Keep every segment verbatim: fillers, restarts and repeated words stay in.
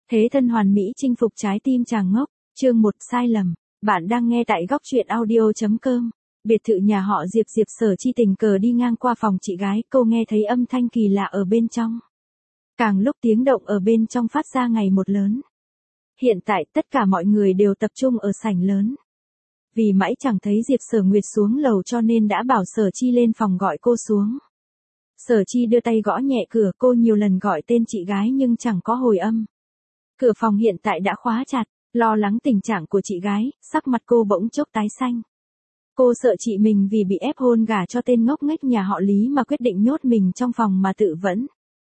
Thế thân hoàn mỹ chinh phục trái tim chàng ngốc, chương một sai lầm. Bạn đang nghe tại góc truyện audio.com. Biệt thự nhà họ Diệp Diệp Sở Chi tình cờ đi ngang qua phòng chị gái, cô nghe thấy âm thanh kỳ lạ ở bên trong. Càng lúc tiếng động ở bên trong phát ra ngày một lớn. Hiện tại tất cả mọi người đều tập trung ở sảnh lớn. Vì mãi chẳng thấy Diệp Sở Nguyệt xuống lầu cho nên đã bảo Sở Chi lên phòng gọi cô xuống. Sở Chi đưa tay gõ nhẹ cửa, cô nhiều lần gọi tên chị gái nhưng chẳng có hồi âm. Cửa phòng hiện tại đã khóa chặt, lo lắng tình trạng của chị gái, sắc mặt cô bỗng chốc tái xanh. Cô sợ chị mình vì bị ép hôn gả cho tên ngốc nghếch nhà họ Lý mà quyết định nhốt mình trong phòng mà tự vẫn.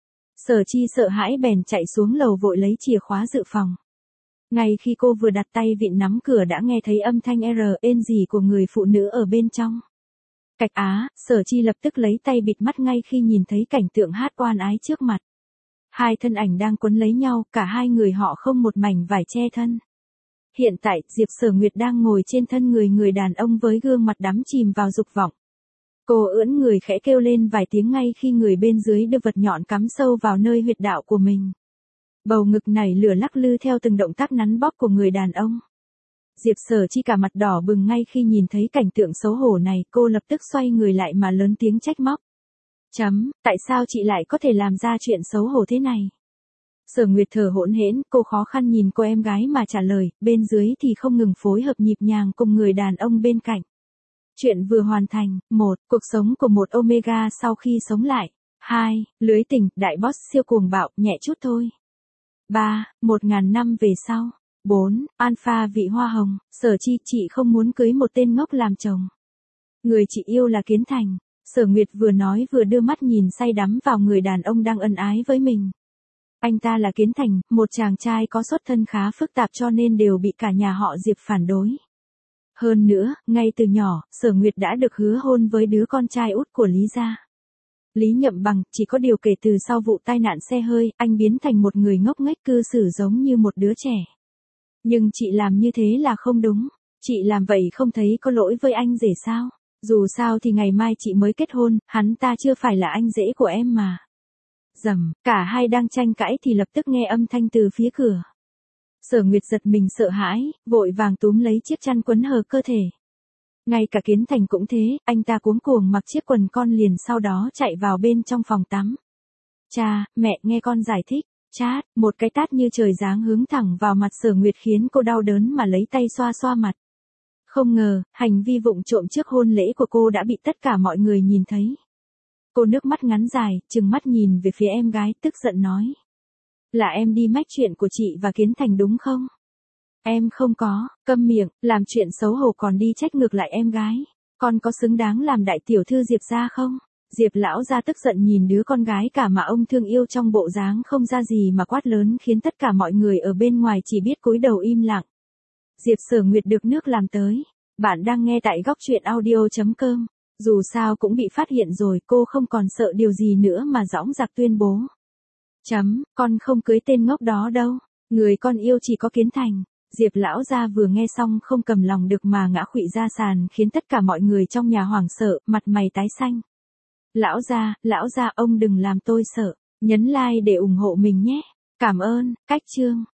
Sở Chi sợ hãi bèn chạy xuống lầu vội lấy chìa khóa dự phòng. Ngay khi cô vừa đặt tay vịn nắm cửa đã nghe thấy âm thanh r ên rỉ của người phụ nữ ở bên trong. Cạch á, Sở Chi lập tức lấy tay bịt mắt ngay khi nhìn thấy cảnh tượng hát oan ái trước mặt. Hai thân ảnh đang quấn lấy nhau, cả hai người họ không một mảnh vải che thân. Hiện tại, Diệp Sở Nguyệt đang ngồi trên thân người người đàn ông với gương mặt đắm chìm vào dục vọng. Cô ưỡn người khẽ kêu lên vài tiếng ngay khi người bên dưới đưa vật nhọn cắm sâu vào nơi huyệt đạo của mình. Bầu ngực nảy lửa lắc lư theo từng động tác nắn bóp của người đàn ông. Diệp Sở Chi cả mặt đỏ bừng ngay khi nhìn thấy cảnh tượng xấu hổ này, cô lập tức xoay người lại mà lớn tiếng trách móc. Chấm, tại sao chị lại có thể làm ra chuyện xấu hổ thế này? Sở Nguyệt thở hổn hển, cô khó khăn nhìn cô em gái mà trả lời, bên dưới thì không ngừng phối hợp nhịp nhàng cùng người đàn ông bên cạnh. Chuyện vừa hoàn thành, một, cuộc sống của một Omega sau khi sống lại. Hai, lưới tình, đại boss siêu cuồng bạo, nhẹ chút thôi. Ba, một ngàn năm về sau. Bốn, Alpha vị hoa hồng, Sở Chi, chị không muốn cưới một tên ngốc làm chồng. Người chị yêu là Kiến Thành. Sở Nguyệt vừa nói vừa đưa mắt nhìn say đắm vào người đàn ông đang ân ái với mình. Anh ta là Kiến Thành, một chàng trai có xuất thân khá phức tạp cho nên đều bị cả nhà họ Diệp phản đối. Hơn nữa, ngay từ nhỏ, Sở Nguyệt đã được hứa hôn với đứa con trai út của Lý gia. Lý Nhậm Bằng, chỉ có điều kể từ sau vụ tai nạn xe hơi, anh biến thành một người ngốc nghếch cư xử giống như một đứa trẻ. Nhưng chị làm như thế là không đúng, chị làm vậy không thấy có lỗi với anh rể sao? Dù sao thì ngày mai chị mới kết hôn, hắn ta chưa phải là anh rể của em mà. Rầm, cả hai đang tranh cãi thì lập tức nghe âm thanh từ phía cửa. Sở Nguyệt giật mình sợ hãi, vội vàng túm lấy chiếc chăn quấn hờ cơ thể. Ngay cả Kiến Thành cũng thế, anh ta cuống cuồng mặc chiếc quần con liền sau đó chạy vào bên trong phòng tắm. Cha, mẹ nghe con giải thích. Chát, một cái tát như trời giáng hướng thẳng vào mặt Sở Nguyệt khiến cô đau đớn mà lấy tay xoa xoa mặt. Không ngờ, hành vi vụng trộm trước hôn lễ của cô đã bị tất cả mọi người nhìn thấy. Cô nước mắt ngắn dài, trừng mắt nhìn về phía em gái, tức giận nói. Là em đi mách chuyện của chị và Kiến Thành đúng không? Em không có, câm miệng, làm chuyện xấu hổ còn đi trách ngược lại em gái. Con có xứng đáng làm đại tiểu thư Diệp gia không? Diệp lão gia tức giận nhìn đứa con gái cả mà ông thương yêu trong bộ dáng không ra gì mà quát lớn khiến tất cả mọi người ở bên ngoài chỉ biết cúi đầu im lặng. Diệp Sở Nguyệt được nước làm tới. Bạn đang nghe tại góc truyện audio.com. Dù sao cũng bị phát hiện rồi, cô không còn sợ điều gì nữa mà dõng dạc tuyên bố. Chấm, con không cưới tên ngốc đó đâu. Người con yêu chỉ có Kiến Thành. Diệp lão gia vừa nghe xong không cầm lòng được mà ngã khuỵu ra sàn khiến tất cả mọi người trong nhà hoảng sợ, mặt mày tái xanh. Lão gia, lão gia ông đừng làm tôi sợ. Nhấn like để ủng hộ mình nhé. Cảm ơn, cách chương.